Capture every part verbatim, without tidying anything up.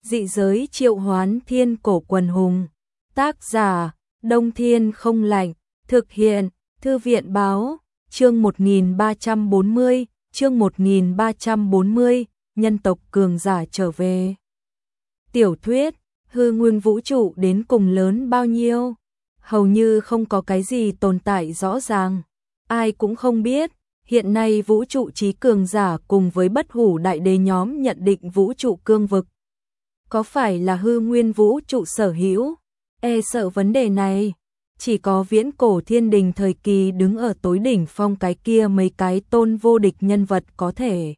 Dị giới triệu hoán thiên cổ quần hùng. Tác giả, Đông Thiên không lạnh. Thực hiện, Thư viện báo. Chương một nghìn ba trăm bốn mươi, chương một nghìn ba trăm bốn mươi, nhân tộc cường giả trở về. Tiểu thuyết, hư nguyên vũ trụ đến cùng lớn bao nhiêu? Hầu như không có cái gì tồn tại rõ ràng. Ai cũng không biết, hiện nay vũ trụ trí cường giả cùng với bất hủ đại đế nhóm nhận định vũ trụ cương vực. Có phải là hư nguyên vũ trụ sở hữu? E sợ vấn đề này. Chỉ có viễn cổ thiên đình thời kỳ đứng ở tối đỉnh phong cái kia mấy cái tôn vô địch nhân vật có thể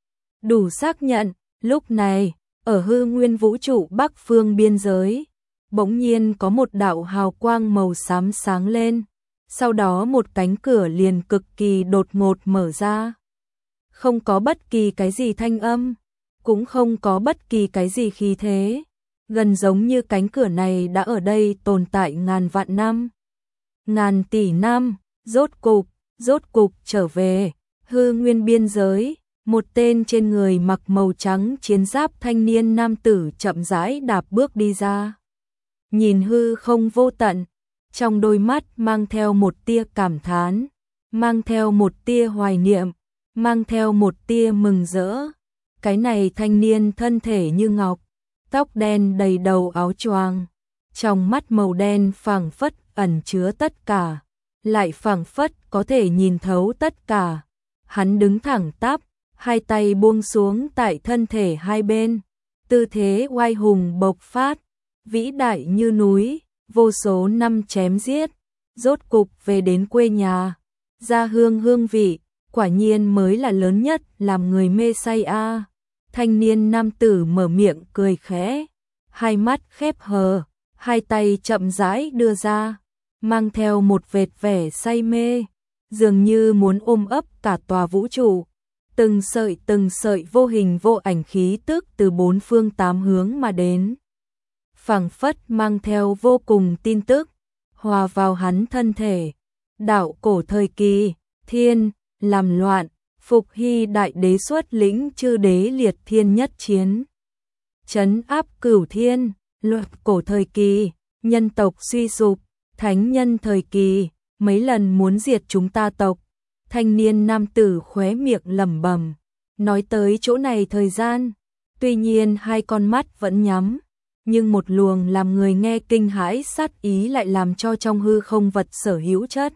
đủ xác nhận. Lúc này, ở hư nguyên vũ trụ bắc phương biên giới, bỗng nhiên có một đạo hào quang màu xám sáng lên. Sau đó một cánh cửa liền cực kỳ đột ngột mở ra. Không có bất kỳ cái gì thanh âm, cũng không có bất kỳ cái gì khí thế. Gần giống như cánh cửa này đã ở đây tồn tại ngàn vạn năm. Ngàn tỷ năm, rốt cục, rốt cục trở về. Hư nguyên biên giới, một tên trên người mặc màu trắng chiến giáp thanh niên nam tử chậm rãi đạp bước đi ra. Nhìn hư không vô tận, trong đôi mắt mang theo một tia cảm thán, mang theo một tia hoài niệm, mang theo một tia mừng rỡ. Cái này thanh niên thân thể như ngọc, tóc đen đầy đầu áo choàng, trong mắt màu đen phảng phất ẩn chứa tất cả, lại phảng phất có thể nhìn thấu tất cả. Hắn đứng thẳng tắp, hai tay buông xuống tại thân thể hai bên, tư thế oai hùng bộc phát, vĩ đại như núi, vô số năm chém giết, rốt cục về đến quê nhà. Gia hương hương vị, quả nhiên mới là lớn nhất, làm người mê say a. Thanh niên nam tử mở miệng cười khẽ, hai mắt khép hờ, hai tay chậm rãi đưa ra, mang theo một vệt vẻ say mê, dường như muốn ôm ấp cả tòa vũ trụ. Từng sợi từng sợi vô hình vô ảnh khí tức từ bốn phương tám hướng mà đến, phảng phất mang theo vô cùng tin tức, hòa vào hắn thân thể. Đạo cổ thời kỳ, thiên, làm loạn, Phục Hy đại đế xuất lĩnh chư đế liệt thiên nhất chiến, trấn áp cửu thiên. Luật cổ thời kỳ, nhân tộc suy sụp, thánh nhân thời kỳ, mấy lần muốn diệt chúng ta tộc. Thanh niên nam tử khóe miệng lẩm bẩm, nói tới chỗ này thời gian, tuy nhiên hai con mắt vẫn nhắm, nhưng một luồng làm người nghe kinh hãi sát ý lại làm cho trong hư không vật sở hữu chất,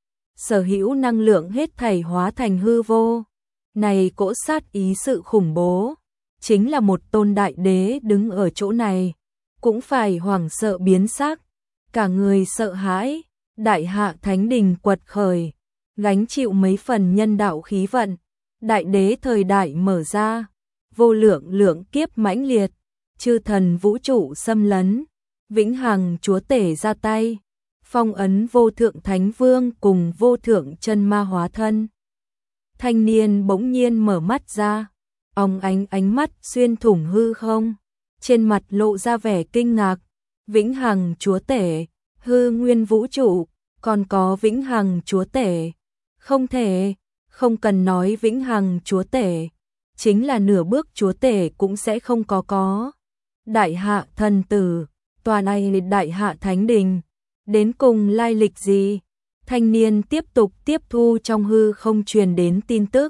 sở hữu năng lượng hết thảy hóa thành hư vô. Này cỗ sát ý sự khủng bố, chính là một tôn đại đế đứng ở chỗ này, cũng phải hoảng sợ biến sắc, cả người sợ hãi. Đại hạ thánh đình quật khởi, gánh chịu mấy phần nhân đạo khí vận, đại đế thời đại mở ra, vô lượng lượng kiếp mãnh liệt, chư thần vũ trụ xâm lấn, vĩnh hằng chúa tể ra tay, phong ấn vô thượng thánh vương cùng vô thượng chân ma hóa thân. Thanh niên bỗng nhiên mở mắt ra, óng ánh ánh mắt xuyên thủng hư không, trên mặt lộ ra vẻ kinh ngạc. Vĩnh hằng chúa tể, hư nguyên vũ trụ, còn có vĩnh hằng chúa tể? Không thể, không cần nói vĩnh hằng chúa tể, chính là nửa bước chúa tể cũng sẽ không có có. Đại hạ thần tử, tòa này đại hạ thánh đình, đến cùng lai lịch gì? Thanh niên tiếp tục tiếp thu trong hư không truyền đến tin tức.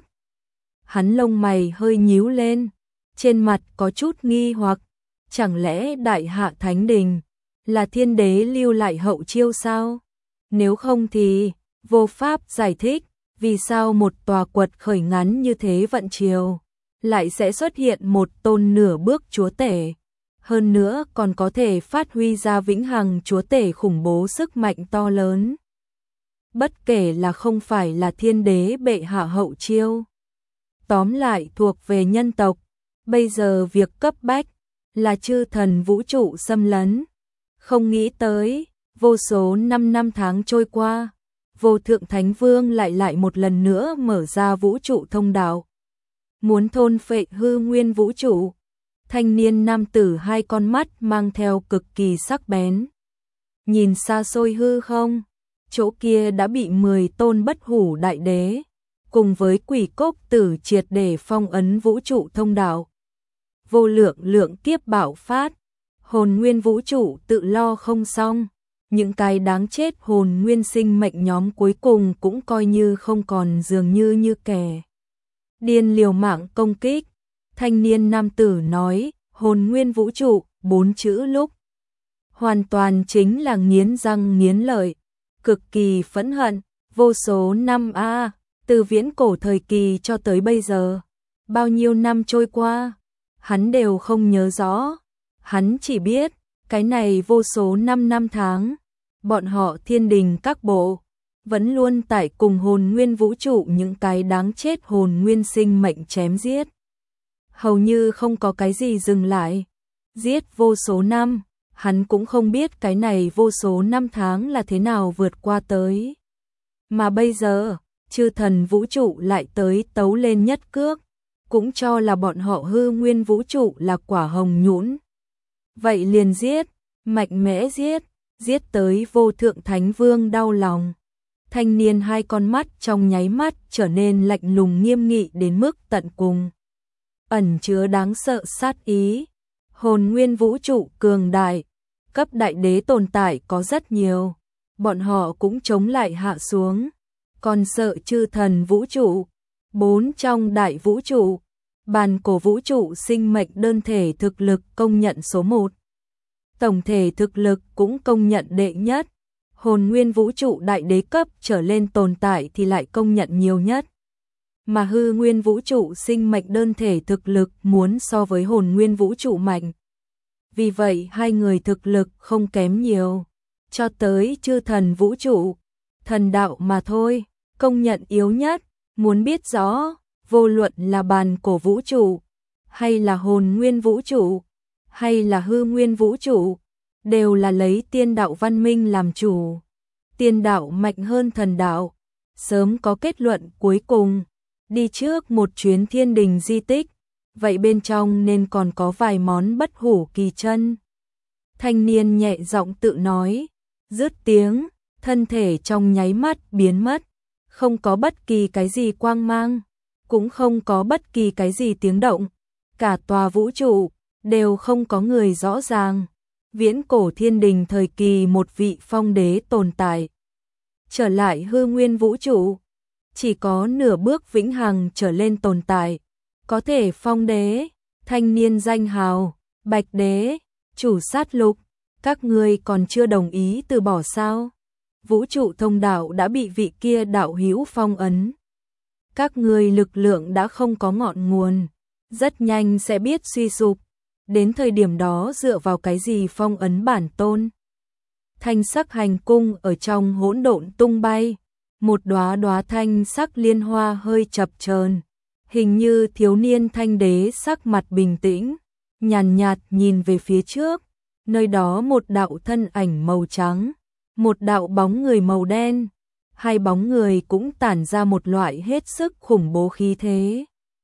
Hắn lông mày hơi nhíu lên, trên mặt có chút nghi hoặc, chẳng lẽ đại hạ thánh đình là thiên đế lưu lại hậu chiêu sao? Nếu không thì vô pháp giải thích vì sao một tòa quật khởi ngắn như thế vận chiều lại sẽ xuất hiện một tôn nửa bước chúa tể, hơn nữa còn có thể phát huy ra vĩnh hằng chúa tể khủng bố sức mạnh to lớn. Bất kể là không phải là thiên đế bệ hạ hậu chiêu, tóm lại thuộc về nhân tộc. Bây giờ việc cấp bách là chư thần vũ trụ xâm lấn. Không nghĩ tới, vô số năm năm tháng trôi qua, vô thượng thánh vương lại lại một lần nữa mở ra vũ trụ thông đạo, muốn thôn phệ hư nguyên vũ trụ. Thanh niên nam tử hai con mắt mang theo cực kỳ sắc bén, nhìn xa xôi hư không, chỗ kia đã bị mười tôn bất hủ đại đế cùng với quỷ cốc tử triệt để phong ấn vũ trụ thông đạo. vô lượng lượng kiếp bạo phát, hồn nguyên vũ trụ tự lo không xong, những cái đáng chết hồn nguyên sinh mệnh nhóm cuối cùng cũng coi như không còn, dường như như kẻ điên liều mạng công kích. Thanh niên nam tử nói, hồn nguyên vũ trụ, bốn chữ lúc hoàn toàn chính là nghiến răng nghiến lợi, cực kỳ phẫn hận, vô số năm a, à, từ viễn cổ thời kỳ cho tới bây giờ, bao nhiêu năm trôi qua, hắn đều không nhớ rõ, hắn chỉ biết, cái này vô số năm năm tháng, bọn họ thiên đình các bộ, vẫn luôn tại cùng hồn nguyên vũ trụ những cái đáng chết hồn nguyên sinh mệnh chém giết. Hầu như không có cái gì dừng lại, giết vô số năm, hắn cũng không biết cái này vô số năm tháng là thế nào vượt qua tới. Mà bây giờ, chư thần vũ trụ lại tới tấu lên nhất cước, cũng cho là bọn họ hư nguyên vũ trụ là quả hồng nhũn. Vậy liền giết, mạnh mẽ giết, giết tới vô thượng thánh vương đau lòng. Thanh niên hai con mắt trong nháy mắt trở nên lạnh lùng nghiêm nghị đến mức tận cùng, ẩn chứa đáng sợ sát ý. Hồn nguyên vũ trụ cường đại, cấp đại đế tồn tại có rất nhiều, bọn họ cũng chống lại hạ xuống, còn sợ chư thần vũ trụ, bốn trong đại vũ trụ, bàn cổ vũ trụ sinh mệnh đơn thể thực lực công nhận số một, tổng thể thực lực cũng công nhận đệ nhất, hồn nguyên vũ trụ đại đế cấp trở lên tồn tại thì lại công nhận nhiều nhất. Mà hư nguyên vũ trụ sinh mệnh đơn thể thực lực muốn so với hồn nguyên vũ trụ mạnh. Vì vậy hai người thực lực không kém nhiều, cho tới chư thần vũ trụ, thần đạo mà thôi, công nhận yếu nhất. Muốn biết rõ, vô luận là bàn cổ vũ trụ, hay là hồn nguyên vũ trụ, hay là hư nguyên vũ trụ, đều là lấy tiên đạo văn minh làm chủ. Tiên đạo mạnh hơn thần đạo, sớm có kết luận cuối cùng. Đi trước một chuyến thiên đình di tích, vậy bên trong nên còn có vài món bất hủ kỳ chân. Thanh niên nhẹ giọng tự nói, dứt tiếng, thân thể trong nháy mắt biến mất, không có bất kỳ cái gì quang mang, cũng không có bất kỳ cái gì tiếng động, cả tòa vũ trụ đều không có người rõ ràng. Viễn cổ thiên đình thời kỳ một vị phong đế tồn tại, trở lại hư nguyên vũ trụ, chỉ có nửa bước vĩnh hằng trở lên tồn tại, có thể phong đế, thanh niên danh hào, bạch đế, chủ sát lục, các ngươi còn chưa đồng ý từ bỏ sao? Vũ trụ thông đạo đã bị vị kia đạo hữu phong ấn. Các ngươi lực lượng đã không có ngọn nguồn, rất nhanh sẽ biết suy sụp, đến thời điểm đó dựa vào cái gì phong ấn bản tôn? Thanh sắc hành cung ở trong hỗn độn tung bay, một đóa đóa thanh sắc liên hoa hơi chập chờn, hình như thiếu niên thanh đế sắc mặt bình tĩnh, nhàn nhạt nhìn về phía trước, nơi đó một đạo thân ảnh màu trắng, một đạo bóng người màu đen, hai bóng người cũng tản ra một loại hết sức khủng bố khí thế.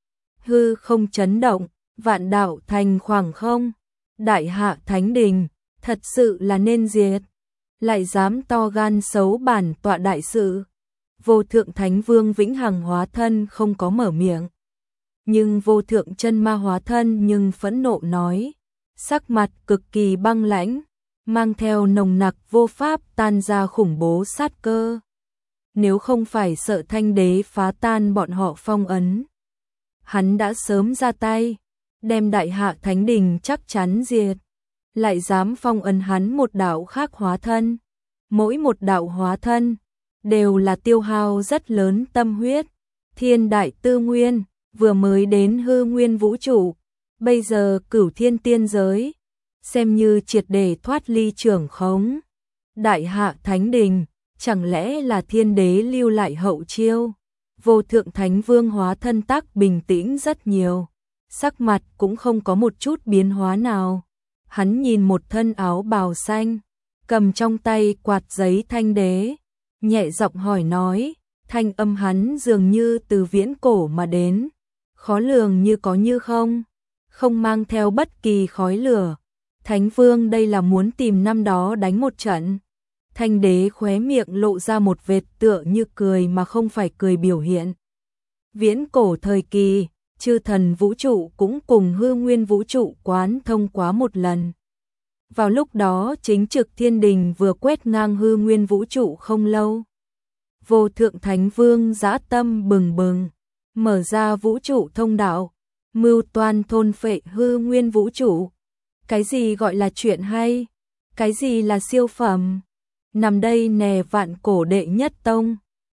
Hư không chấn động, vạn đạo thành khoảng không, đại hạ thánh đình, thật sự là nên diệt, lại dám to gan xấu bản tọa đại sự. Vô thượng thánh vương vĩnh hằng hóa thân không có mở miệng, nhưng vô thượng chân ma hóa thân nhưng phẫn nộ nói, sắc mặt cực kỳ băng lãnh, mang theo nồng nặc vô pháp tan ra khủng bố sát cơ. Nếu không phải sợ thanh đế phá tan bọn họ phong ấn, hắn đã sớm ra tay, đem đại hạ thánh đình chắc chắn diệt, lại dám phong ấn hắn một đạo khác hóa thân. Mỗi một đạo hóa thân đều là tiêu hao rất lớn tâm huyết, thiên đại tư nguyên, vừa mới đến hư nguyên vũ trụ, bây giờ cửu thiên tiên giới, xem như triệt để thoát ly trưởng khống. Đại hạ thánh đình, chẳng lẽ là thiên đế lưu lại hậu chiêu? Vô thượng thánh vương hóa thân tắc bình tĩnh rất nhiều, sắc mặt cũng không có một chút biến hóa nào. Hắn nhìn một thân áo bào xanh, cầm trong tay quạt giấy thanh đế, nhẹ giọng hỏi nói, thanh âm hắn dường như từ viễn cổ mà đến, khó lường như có như không, không mang theo bất kỳ khói lửa. Thánh vương đây là muốn tìm năm đó đánh một trận. Thanh đế khóe miệng lộ ra một vệt tựa như cười mà không phải cười biểu hiện. Viễn cổ thời kỳ, chư thần vũ trụ cũng cùng hư nguyên vũ trụ quán thông quá một lần. Vào lúc đó chính trực thiên đình vừa quét ngang hư nguyên vũ trụ không lâu. Vô thượng thánh vương dã tâm bừng bừng, mở ra vũ trụ thông đạo, mưu toan thôn phệ hư nguyên vũ trụ. Cái gì gọi là chuyện hay? Cái gì là siêu phẩm? Nằm đây nè vạn cổ đệ nhất tông,